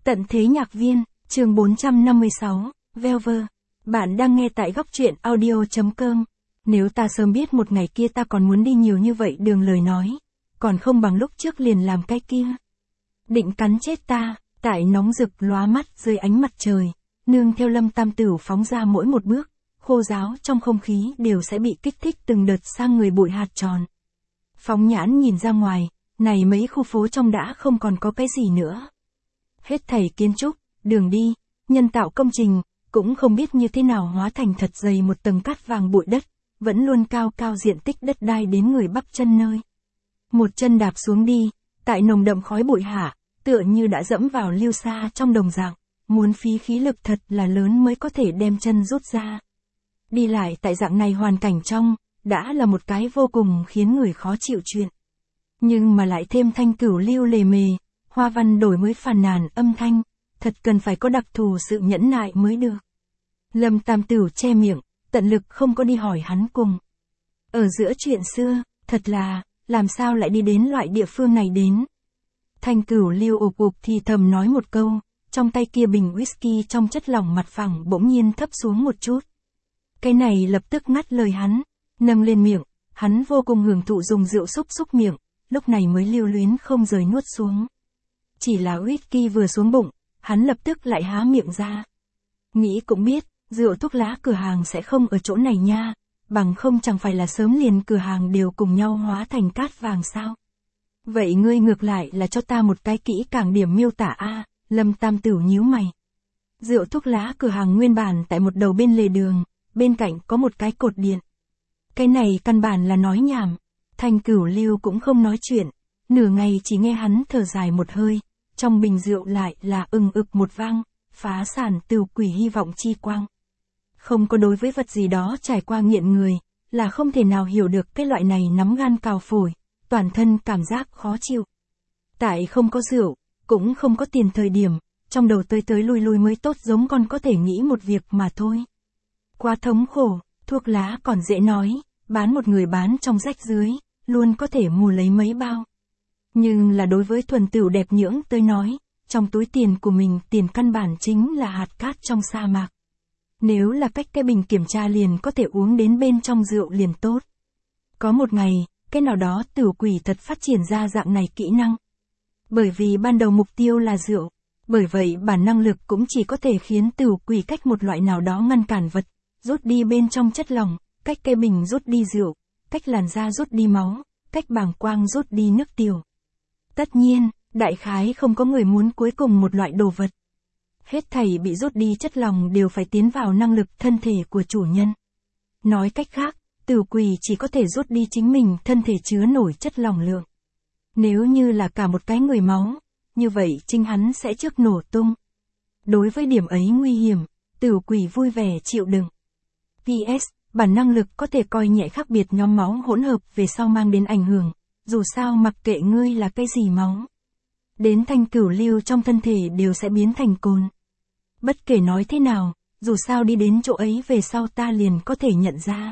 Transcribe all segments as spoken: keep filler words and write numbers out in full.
Tận thế nhạc viên, chương bốn trăm năm mươi sáu, Velver. Bạn đang nghe tại góc truyện audio.com. Nếu ta sớm biết một ngày kia ta còn muốn đi nhiều như vậy đường lời nói. Còn không bằng lúc trước liền làm cái kia. Định cắn chết ta, tại nóng rực lóa mắt dưới ánh mặt trời. Nương theo Lâm Tam Tửu phóng ra mỗi một bước. Khô ráo trong không khí đều sẽ bị kích thích từng đợt sang người bụi hạt tròn. Phóng nhãn nhìn ra ngoài, này mấy khu phố trong đã không còn có cái gì nữa. Hết thảy kiến trúc, đường đi, nhân tạo công trình, cũng không biết như thế nào hóa thành thật dày một tầng cát vàng bụi đất, vẫn luôn cao cao diện tích đất đai đến người bắp chân nơi. Một chân đạp xuống đi, tại nồng đậm khói bụi hạ, tựa như đã dẫm vào lưu sa trong đồng dạng, muốn phí khí lực thật là lớn mới có thể đem chân rút ra. Đi lại tại dạng này hoàn cảnh trong, đã là một cái vô cùng khiến người khó chịu chuyện. Nhưng mà lại thêm thanh cửu lưu lề mề, hoa văn đổi mới phàn nàn âm thanh, thật cần phải có đặc thù sự nhẫn nại mới được. Lâm Tam Tửu che miệng, tận lực không có đi hỏi hắn cùng. Ở giữa chuyện xưa, thật là, làm sao lại đi đến loại địa phương này đến. Thanh cửu lưu ục ục thì thầm nói một câu, trong tay kia bình whisky trong chất lỏng mặt phẳng bỗng nhiên thấp xuống một chút. Cái này lập tức ngắt lời hắn, nâng lên miệng, hắn vô cùng hưởng thụ dùng rượu xúc xúc miệng, lúc này mới lưu luyến không rời nuốt xuống. Chỉ là whisky vừa xuống bụng, hắn lập tức lại há miệng ra. Nghĩ cũng biết, rượu thuốc lá cửa hàng sẽ không ở chỗ này nha, bằng không chẳng phải là sớm liền cửa hàng đều cùng nhau hóa thành cát vàng sao. Vậy ngươi ngược lại là cho ta một cái kỹ càng điểm miêu tả a. Lâm Tam Tửu nhíu mày. Rượu thuốc lá cửa hàng nguyên bản tại một đầu bên lề đường, bên cạnh có một cái cột điện. Cái này căn bản là nói nhảm, Thanh Cửu Lưu cũng không nói chuyện, nửa ngày chỉ nghe hắn thở dài một hơi, trong bình rượu lại là ưng ực một vang, phá sản tửu quỷ hy vọng chi quang. Không có đối với vật gì đó trải qua nghiện người, là không thể nào hiểu được cái loại này nắm gan cào phổi, toàn thân cảm giác khó chịu. Tại không có rượu, cũng không có tiền thời điểm, trong đầu tới tới lui lui mới tốt giống con có thể nghĩ một việc mà thôi. Quá thống khổ, thuốc lá còn dễ nói, bán một người bán trong rách dưới, luôn có thể mua lấy mấy bao. Nhưng là đối với thuần tửu đẹp nhưỡng tới nói, trong túi tiền của mình tiền căn bản chính là hạt cát trong sa mạc. Nếu là cách cái bình kiểm tra liền có thể uống đến bên trong rượu liền tốt. Có một ngày, cái nào đó tửu quỷ thật phát triển ra dạng này kỹ năng. Bởi vì ban đầu mục tiêu là rượu, bởi vậy bản năng lực cũng chỉ có thể khiến tửu quỷ cách một loại nào đó ngăn cản vật, rút đi bên trong chất lỏng, cách cây bình rút đi rượu, cách làn da rút đi máu, cách bàng quang rút đi nước tiểu. Tất nhiên, đại khái không có người muốn cuối cùng một loại đồ vật. Hết thảy bị rút đi chất lỏng đều phải tiến vào năng lực thân thể của chủ nhân. Nói cách khác, tửu quỷ chỉ có thể rút đi chính mình thân thể chứa nổi chất lỏng lượng. Nếu như là cả một cái người máu, như vậy chính hắn sẽ trước nổ tung. Đối với điểm ấy nguy hiểm, tửu quỷ vui vẻ chịu đựng. pê ét, bản năng lực có thể coi nhẹ khác biệt nhóm máu hỗn hợp về sau mang đến ảnh hưởng, dù sao mặc kệ ngươi là cái gì máu. Đến thanh cửu lưu trong thân thể đều sẽ biến thành cồn. Bất kể nói thế nào, dù sao đi đến chỗ ấy về sau ta liền có thể nhận ra.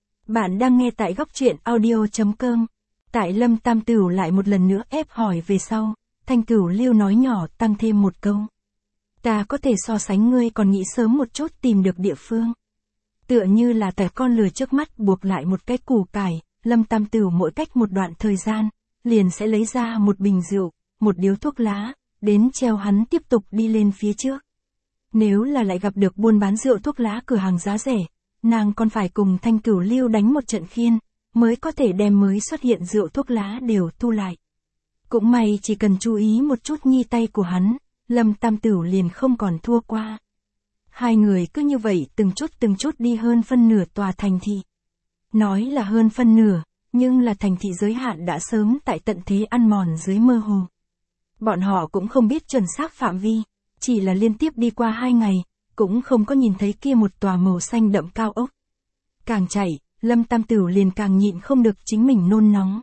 Bạn đang nghe tại góc truyện audio.com. Tại Lâm Tam Tửu lại một lần nữa ép hỏi về sau, thanh cửu lưu nói nhỏ tăng thêm một câu. Ta có thể so sánh ngươi còn nghĩ sớm một chút tìm được địa phương. Tựa như là tại con lừa trước mắt buộc lại một cái củ cải, Lâm Tam Tửu mỗi cách một đoạn thời gian, liền sẽ lấy ra một bình rượu, một điếu thuốc lá, đến treo hắn tiếp tục đi lên phía trước. Nếu là lại gặp được buôn bán rượu thuốc lá cửa hàng giá rẻ, nàng còn phải cùng thanh cửu lưu đánh một trận khiên, mới có thể đem mới xuất hiện rượu thuốc lá đều thu lại. Cũng may chỉ cần chú ý một chút nhi tay của hắn, Lâm Tam Tửu liền không còn thua qua. Hai người cứ như vậy từng chút từng chút đi hơn phân nửa tòa thành thị. Nói là hơn phân nửa, nhưng là thành thị giới hạn đã sớm tại tận thế ăn mòn dưới mơ hồ. Bọn họ cũng không biết chuẩn xác phạm vi, chỉ là liên tiếp đi qua hai ngày, cũng không có nhìn thấy kia một tòa màu xanh đậm cao ốc. Càng chạy, Lâm Tam Tửu liền càng nhịn không được chính mình nôn nóng.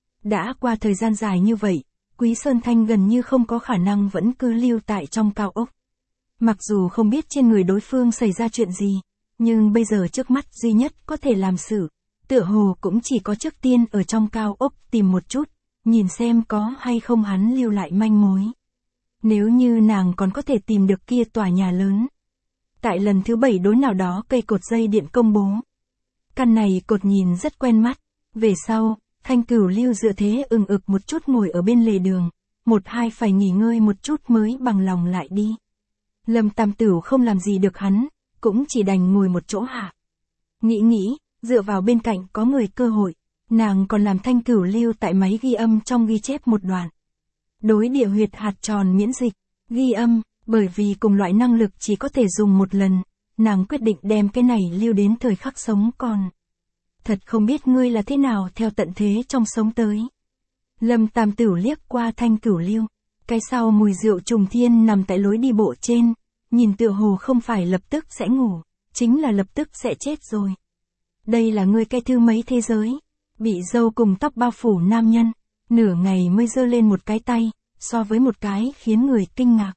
Đã qua thời gian dài như vậy, Quý Sơn Thanh gần như không có khả năng vẫn cứ lưu tại trong cao ốc. Mặc dù không biết trên người đối phương xảy ra chuyện gì, nhưng bây giờ trước mắt duy nhất có thể làm sự, tựa hồ cũng chỉ có trước tiên ở trong cao ốc tìm một chút, nhìn xem có hay không hắn lưu lại manh mối. Nếu như nàng còn có thể tìm được kia tòa nhà lớn. Tại lần thứ bảy đối nào đó cây cột dây điện công bố. Căn này cột nhìn rất quen mắt. Về sau, Thanh Cửu Lưu dựa thế ừng ực một chút ngồi ở bên lề đường. Một hai phải nghỉ ngơi một chút mới bằng lòng lại đi. Lâm Tam Tửu không làm gì được hắn, cũng chỉ đành ngồi một chỗ hạ. Nghĩ nghĩ, dựa vào bên cạnh có người cơ hội, nàng còn làm Thanh Cửu Lưu tại máy ghi âm trong ghi chép một đoạn. Đối địa huyệt hạt tròn miễn dịch, ghi âm, bởi vì cùng loại năng lực chỉ có thể dùng một lần, nàng quyết định đem cái này lưu đến thời khắc sống còn. Thật không biết ngươi là thế nào theo tận thế trong sống tới. Lâm Tam Tửu liếc qua Thanh Cửu Lưu, cái sau mùi rượu trùng thiên nằm tại lối đi bộ trên, nhìn tựa hồ không phải lập tức sẽ ngủ, chính là lập tức sẽ chết rồi. Đây là ngươi cái thứ mấy thế giới, bị râu cùng tóc bao phủ nam nhân, nửa ngày mới giơ lên một cái tay, so với một cái khiến người kinh ngạc.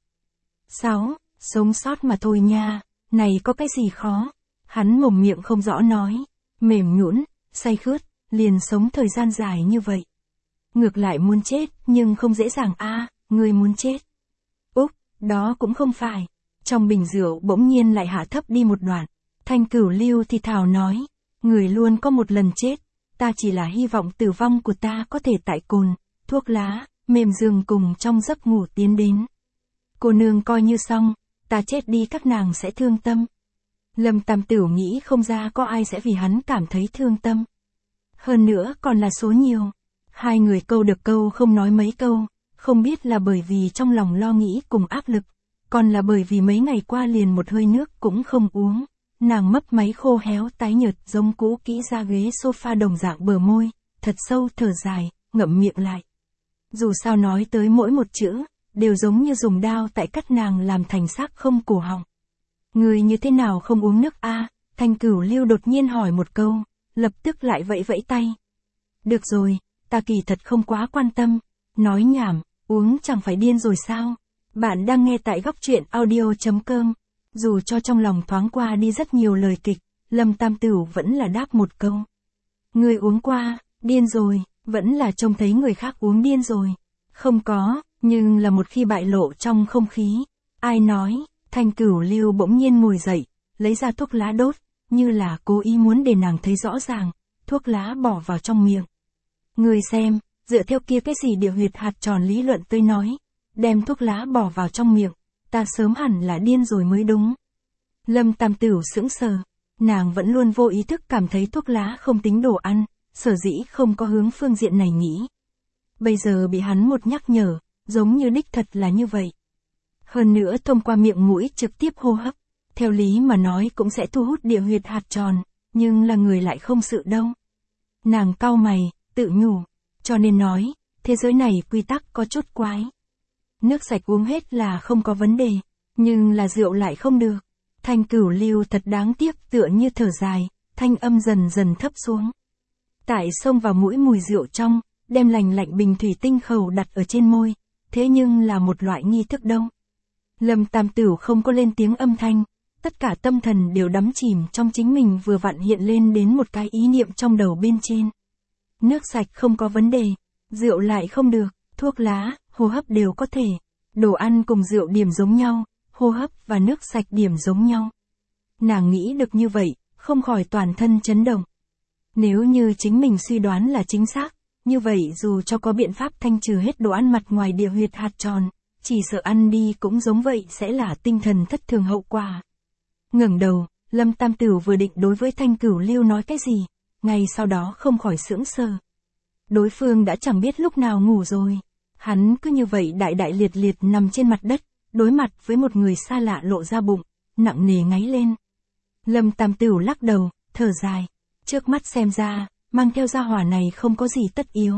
Sáu, sống sót mà thôi nha, này có cái gì khó, hắn mồm miệng không rõ nói, mềm nhũn, say khướt, liền sống thời gian dài như vậy. Ngược lại muốn chết, nhưng không dễ dàng a, à, ngươi muốn chết. Úc, đó cũng không phải. Trong bình rượu bỗng nhiên lại hạ thấp đi một đoạn. Thanh Cửu Lưu thì thào nói, người luôn có một lần chết, ta chỉ là hy vọng tử vong của ta có thể tại cồn, thuốc lá, mềm giường cùng trong giấc ngủ tiến đến. Cô nương coi như xong, ta chết đi các nàng sẽ thương tâm. Lâm Tam Tửu nghĩ không ra có ai sẽ vì hắn cảm thấy thương tâm. Hơn nữa còn là số nhiều. Hai người câu được câu không nói mấy câu, không biết là bởi vì trong lòng lo nghĩ cùng áp lực, còn là bởi vì mấy ngày qua liền một hơi nước cũng không uống. Nàng mấp máy khô héo tái nhợt giống cũ kỹ ra ghế sofa đồng dạng bờ môi, thật sâu thở dài, ngậm miệng lại. Dù sao nói tới mỗi một chữ, đều giống như dùng đao tại cắt nàng làm thành xác không cổ họng. Người như thế nào không uống nước a? À? Thanh Cửu Lưu đột nhiên hỏi một câu, lập tức lại vẫy vẫy tay. Được rồi, ta kỳ thật không quá quan tâm, nói nhảm, uống chẳng phải điên rồi sao? Bạn đang nghe tại góc truyện audio chấm com. Dù cho trong lòng thoáng qua đi rất nhiều lời kịch, Lâm Tam Tửu vẫn là đáp một câu. Người uống qua, điên rồi, vẫn là trông thấy người khác uống điên rồi. Không có, nhưng là một khi bại lộ trong không khí. Ai nói, Thanh Cửu Lưu bỗng nhiên ngồi dậy, lấy ra thuốc lá đốt, như là cố ý muốn để nàng thấy rõ ràng, thuốc lá bỏ vào trong miệng. Người xem, dựa theo kia cái gì địa huyệt hạt tròn lý luận tôi nói, đem thuốc lá bỏ vào trong miệng, ta sớm hẳn là điên rồi mới đúng. Lâm Tam Tửu sững sờ, nàng vẫn luôn vô ý thức cảm thấy thuốc lá không tính đồ ăn, sở dĩ không có hướng phương diện này nghĩ. Bây giờ bị hắn một nhắc nhở, giống như đích thật là như vậy. Hơn nữa thông qua miệng mũi trực tiếp hô hấp, theo lý mà nói cũng sẽ thu hút địa huyệt hạt tròn, nhưng là người lại không sự đâu. Nàng cau mày, tự nhủ, cho nên nói, thế giới này quy tắc có chút quái. Nước sạch uống hết là không có vấn đề, nhưng là rượu lại không được. Thanh Cửu Lưu thật đáng tiếc tựa như thở dài, thanh âm dần dần thấp xuống. Tại xông vào mũi mùi rượu trong, đem lành lạnh bình thủy tinh khẩu đặt ở trên môi, thế nhưng là một loại nghi thức đâu. Lâm Tam Tửu không có lên tiếng âm thanh, tất cả tâm thần đều đắm chìm trong chính mình vừa vặn hiện lên đến một cái ý niệm trong đầu bên trên. Nước sạch không có vấn đề, rượu lại không được, thuốc lá, hô hấp đều có thể, đồ ăn cùng rượu điểm giống nhau, hô hấp và nước sạch điểm giống nhau. Nàng nghĩ được như vậy, không khỏi toàn thân chấn động. Nếu như chính mình suy đoán là chính xác, như vậy dù cho có biện pháp thanh trừ hết đồ ăn mặt ngoài địa huyệt hạt tròn, chỉ sợ ăn đi cũng giống vậy sẽ là tinh thần thất thường hậu quả. Ngẩng đầu, Lâm Tam Tửu vừa định đối với Thanh Cửu Lưu nói cái gì, ngay sau đó không khỏi sững sờ. Đối phương đã chẳng biết lúc nào ngủ rồi. Hắn cứ như vậy đại đại liệt liệt nằm trên mặt đất, đối mặt với một người xa lạ lộ ra bụng, nặng nề ngáy lên. Lâm Tam Tửu lắc đầu, thở dài. Trước mắt xem ra, mang theo gia hỏa này không có gì tất yếu.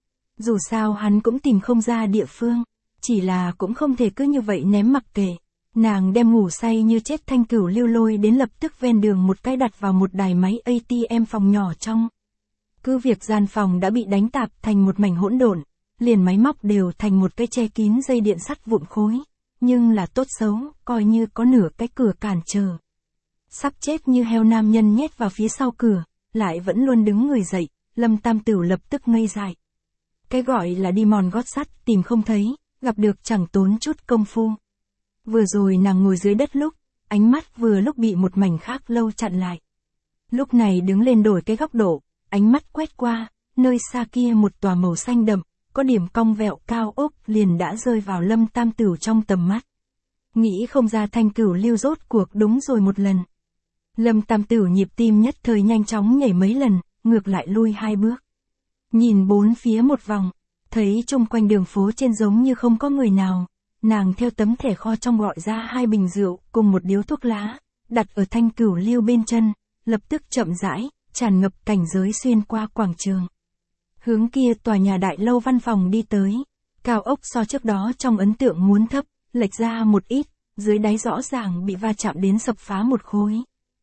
Dù sao hắn cũng tìm không ra địa phương, chỉ là cũng không thể cứ như vậy ném mặc kệ. Nàng đem ngủ say như chết Thanh Cửu Lưu lôi đến lập tức ven đường một cái đặt vào một đài máy a tê em phòng nhỏ trong. Cứ việc gian phòng đã bị đánh tạp thành một mảnh hỗn độn, liền máy móc đều thành một cái che kín dây điện sắt vụn khối, nhưng là tốt xấu, coi như có nửa cái cửa cản trở. Sắp chết như heo nam nhân nhét vào phía sau cửa, lại vẫn luôn đứng người dậy, Lâm Tam Tửu lập tức ngây dại. Cái gọi là đi mòn gót sắt tìm không thấy, gặp được chẳng tốn chút công phu. Vừa rồi nàng ngồi dưới đất lúc, ánh mắt vừa lúc bị một mảnh khác lâu chặn lại. Lúc này đứng lên đổi cái góc độ, ánh mắt quét qua, nơi xa kia một tòa màu xanh đậm, có điểm cong vẹo cao ốc liền đã rơi vào Lâm Tam Tửu trong tầm mắt. Nghĩ không ra Thanh Cửu Lưu rốt cuộc đúng rồi một lần. Lâm Tam Tửu nhịp tim nhất thời nhanh chóng nhảy mấy lần, ngược lại lui hai bước. Nhìn bốn phía một vòng, thấy chung quanh đường phố trên giống như không có người nào, nàng theo tấm thẻ kho trong gọi ra hai bình rượu cùng một điếu thuốc lá, đặt ở Thanh Cửu Lưu bên chân, lập tức chậm rãi, tràn ngập cảnh giới xuyên qua quảng trường. Hướng kia tòa nhà đại lâu văn phòng đi tới, cao ốc so trước đó trong ấn tượng muốn thấp, lệch ra một ít, dưới đáy rõ ràng bị va chạm đến sập phá một khối.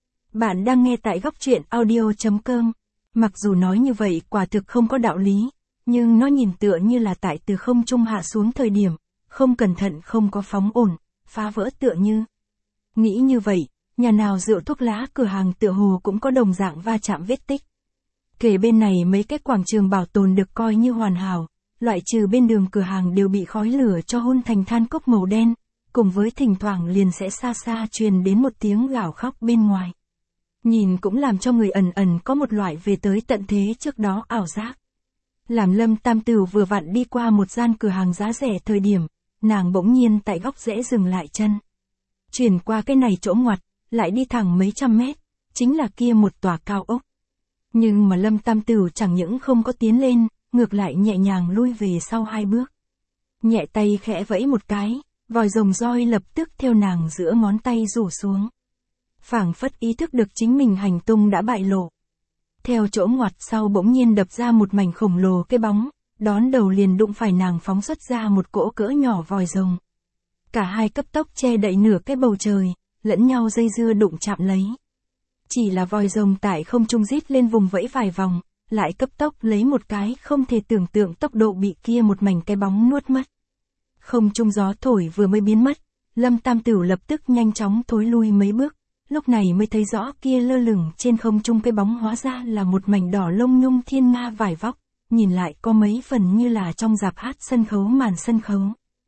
Bạn đang nghe tại góc truyện audio.com. Mặc dù nói như vậy quả thực không có đạo lý, nhưng nó nhìn tựa như là tại từ không trung hạ xuống thời điểm, không cẩn thận không có phóng ổn, phá vỡ tựa như. Nghĩ như vậy, nhà nào rượu thuốc lá cửa hàng tựa hồ cũng có đồng dạng va chạm vết tích. Kể bên này mấy cái quảng trường bảo tồn được coi như hoàn hảo, loại trừ bên đường cửa hàng đều bị khói lửa cho hun thành than cốc màu đen, cùng với thỉnh thoảng liền sẽ xa xa truyền đến một tiếng gào khóc bên ngoài. Nhìn cũng làm cho người ẩn ẩn có một loại về tới tận thế trước đó ảo giác. Làm Lâm Tam Tửu vừa vặn đi qua một gian cửa hàng giá rẻ thời điểm, nàng bỗng nhiên tại góc rẽ dừng lại chân. Chuyển qua cái này chỗ ngoặt, lại đi thẳng mấy trăm mét, chính là kia một tòa cao ốc. Nhưng mà Lâm Tam Tửu chẳng những không có tiến lên, ngược lại nhẹ nhàng lui về sau hai bước. Nhẹ tay khẽ vẫy một cái, vòi rồng roi lập tức theo nàng giữa ngón tay rủ xuống. Phảng phất ý thức được chính mình hành tung đã bại lộ. Theo chỗ ngoặt sau bỗng nhiên đập ra một mảnh khổng lồ cái bóng, đón đầu liền đụng phải nàng phóng xuất ra một cỗ cỡ nhỏ vòi rồng. Cả hai cấp tốc che đậy nửa cái bầu trời, lẫn nhau dây dưa đụng chạm lấy. Chỉ là vòi rồng tại không trung rít lên vùng vẫy vài vòng, lại cấp tốc lấy một cái không thể tưởng tượng tốc độ bị kia một mảnh cái bóng nuốt mất. Không trung gió thổi vừa mới biến mất, Lâm Tam Tửu lập tức nhanh chóng thối lui mấy bước, lúc này mới thấy rõ kia lơ lửng trên không trung cái bóng hóa ra là một mảnh đỏ lông nhung thiên nga vải vóc, nhìn lại có mấy phần như là trong rạp hát sân khấu màn sân khấu.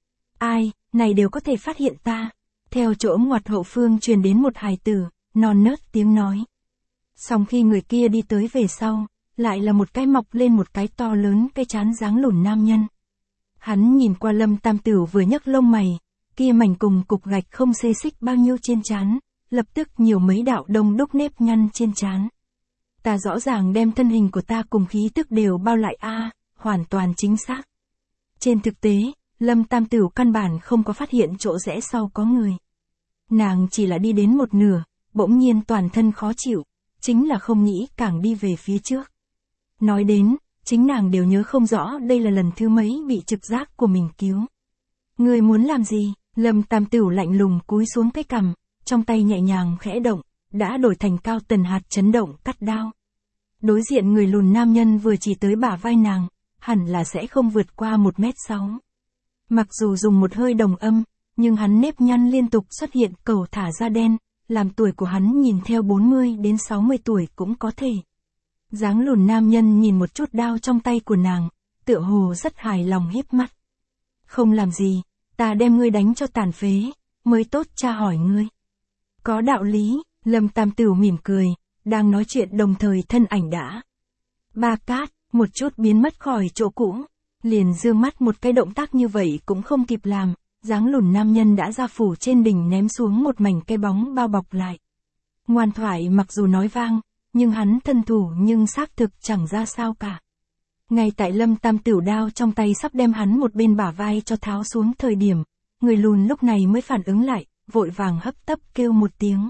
Ai, này đều có thể phát hiện ta. Theo chỗ ngoặt hậu phương truyền đến một hài tử, non nớt tiếng nói. Xong khi người kia đi tới về sau, lại là một cái mọc lên một cái to lớn cái trán dáng lùn nam nhân. Hắn nhìn qua Lâm Tam Tửu vừa nhấc lông mày, kia mảnh cùng cục gạch không xê xích bao nhiêu trên trán, lập tức nhiều mấy đạo đông đúc nếp nhăn trên trán. Ta rõ ràng đem thân hình của ta cùng khí tức đều bao lại a, à, hoàn toàn chính xác. Trên thực tế, Lâm Tam Tửu căn bản không có phát hiện chỗ rẽ sau có người. Nàng chỉ là đi đến một nửa, bỗng nhiên toàn thân khó chịu, chính là không nghĩ càng đi về phía trước. Nói đến, chính nàng đều nhớ không rõ đây là lần thứ mấy bị trực giác của mình cứu. Người muốn làm gì? Lâm Tam Tửu lạnh lùng cúi xuống cái cằm, trong tay nhẹ nhàng khẽ động, đã đổi thành cao tần hạt chấn động cắt đao. Đối diện người lùn nam nhân vừa chỉ tới bả vai nàng, hẳn là sẽ không vượt qua một mét sáu. Mặc dù dùng một hơi đồng âm, nhưng hắn nếp nhăn liên tục xuất hiện cầu thả da đen, làm tuổi của hắn nhìn theo bốn mươi đến sáu mươi tuổi cũng có thể. Dáng lùn nam nhân nhìn một chút đao trong tay của nàng, tựa hồ rất hài lòng hiếp mắt. Không làm gì, ta đem ngươi đánh cho tàn phế, mới tốt tra hỏi ngươi. Có đạo lý, Lâm Tam Tửu mỉm cười, đang nói chuyện đồng thời thân ảnh đã. Ba cát, một chút biến mất khỏi chỗ cũ, liền dương mắt một cái động tác như vậy cũng không kịp làm, dáng lùn nam nhân đã ra phủ trên đỉnh ném xuống một mảnh cây bóng bao bọc lại. Ngoan thoại mặc dù nói vang, nhưng hắn thân thủ nhưng xác thực chẳng ra sao cả. Ngay tại Lâm Tam Tửu đao trong tay sắp đem hắn một bên bả vai cho tháo xuống thời điểm, người lùn lúc này mới phản ứng lại, vội vàng hấp tấp kêu một tiếng.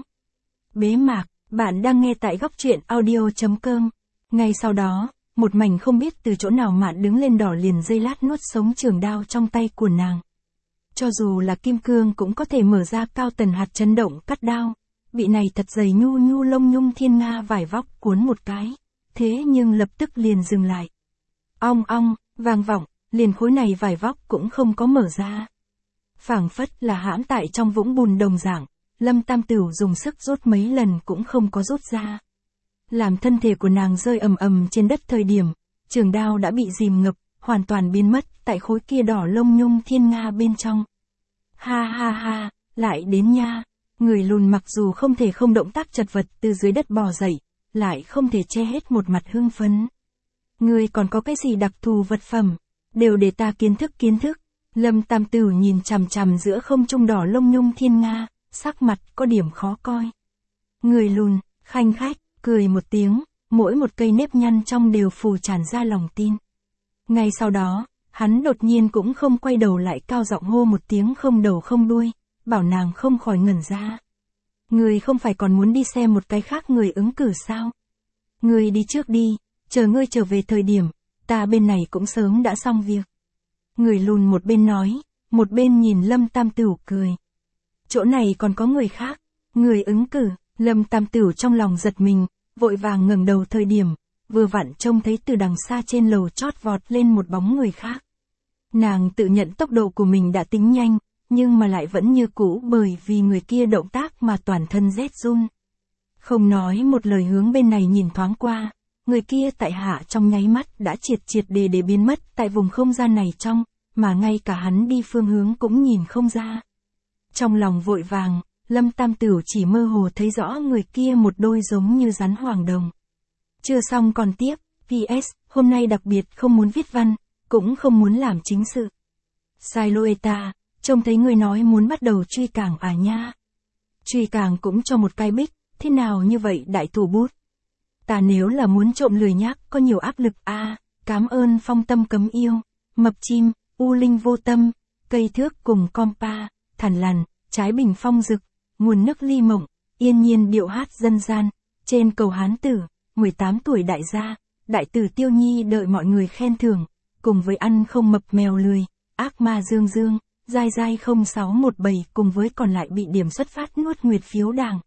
Bế mạc, bạn đang nghe tại góc truyện audio.com. Ngay sau đó, một mảnh không biết từ chỗ nào mạn đứng lên đỏ liền dây lát nuốt sống trường đao trong tay của nàng. Cho dù là kim cương cũng có thể mở ra cao tần hạt chấn động cắt đao, bị này thật dày nhu nhu lông nhung thiên nga vải vóc cuốn một cái, thế nhưng lập tức liền dừng lại. Ong ong, vang vọng, liền khối này vải vóc cũng không có mở ra. Phảng phất là hãm tại trong vũng bùn đồng dạng, Lâm Tam Tửu dùng sức rút mấy lần cũng không có rút ra. Làm thân thể của nàng rơi ầm ầm trên đất thời điểm, trường đao đã bị dìm ngập, hoàn toàn biến mất tại khối kia đỏ lông nhung thiên nga bên trong. Ha ha ha, lại đến nha. Người lùn mặc dù không thể không động tác chật vật từ dưới đất bò dậy, lại không thể che hết một mặt hưng phấn. Người còn có cái gì đặc thù vật phẩm? Đều để ta kiến thức kiến thức. Lâm Tam Tửu nhìn chằm chằm giữa không trung đỏ lông nhung thiên nga, sắc mặt có điểm khó coi. Người lùn, khanh khách, cười một tiếng, mỗi một cây nếp nhăn trong đều phù tràn ra lòng tin. Ngay sau đó, hắn đột nhiên cũng không quay đầu lại cao giọng hô một tiếng không đầu không đuôi, bảo nàng không khỏi ngẩn ra. Người không phải còn muốn đi xem một cái khác người ứng cử sao? Người đi trước đi, chờ ngươi trở về thời điểm, ta bên này cũng sớm đã xong việc. Người lùn một bên nói, một bên nhìn Lâm Tam Tửu cười. Chỗ này còn có người khác, người ứng cử. Lâm Tam Tửu trong lòng giật mình, vội vàng ngẩng đầu thời điểm, vừa vặn trông thấy từ đằng xa trên lầu chót vọt lên một bóng người khác. Nàng tự nhận tốc độ của mình đã tính nhanh, nhưng mà lại vẫn như cũ bởi vì người kia động tác mà toàn thân rét run. Không nói một lời hướng bên này nhìn thoáng qua, người kia tại hạ trong nháy mắt đã triệt triệt để để biến mất tại vùng không gian này trong, mà ngay cả hắn đi phương hướng cũng nhìn không ra. Trong lòng vội vàng, Lâm Tam Tửu chỉ mơ hồ thấy rõ người kia một đôi giống như rắn hoàng đồng. Chưa xong còn tiếp, pê ét, hôm nay đặc biệt không muốn viết văn, cũng không muốn làm chính sự. Silueta, trông thấy người nói muốn bắt đầu truy cảng à nha. Truy cảng cũng cho một cái bích, thế nào như vậy đại thủ bút? Ta nếu là muốn trộm lười nhác có nhiều áp lực a à, cám ơn phong tâm cấm yêu, mập chim, u linh vô tâm, cây thước cùng compa, thằn lằn, trái bình phong rực, nguồn nước ly mộng, yên nhiên điệu hát dân gian, trên cầu Hán Tử, mười tám tuổi đại gia, đại tử Tiêu Nhi đợi mọi người khen thưởng, cùng với ăn không mập mèo lười, ác ma dương dương, dai dai không sáu một bảy cùng với còn lại bị điểm xuất phát nuốt nguyệt phiếu đảng.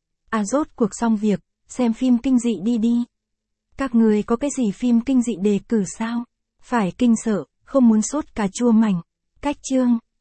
À rốt cuộc xong việc, xem phim kinh dị đi đi. Các người có cái gì phim kinh dị đề cử sao? Phải kinh sợ, không muốn sốt cà chua mảnh. Cách chương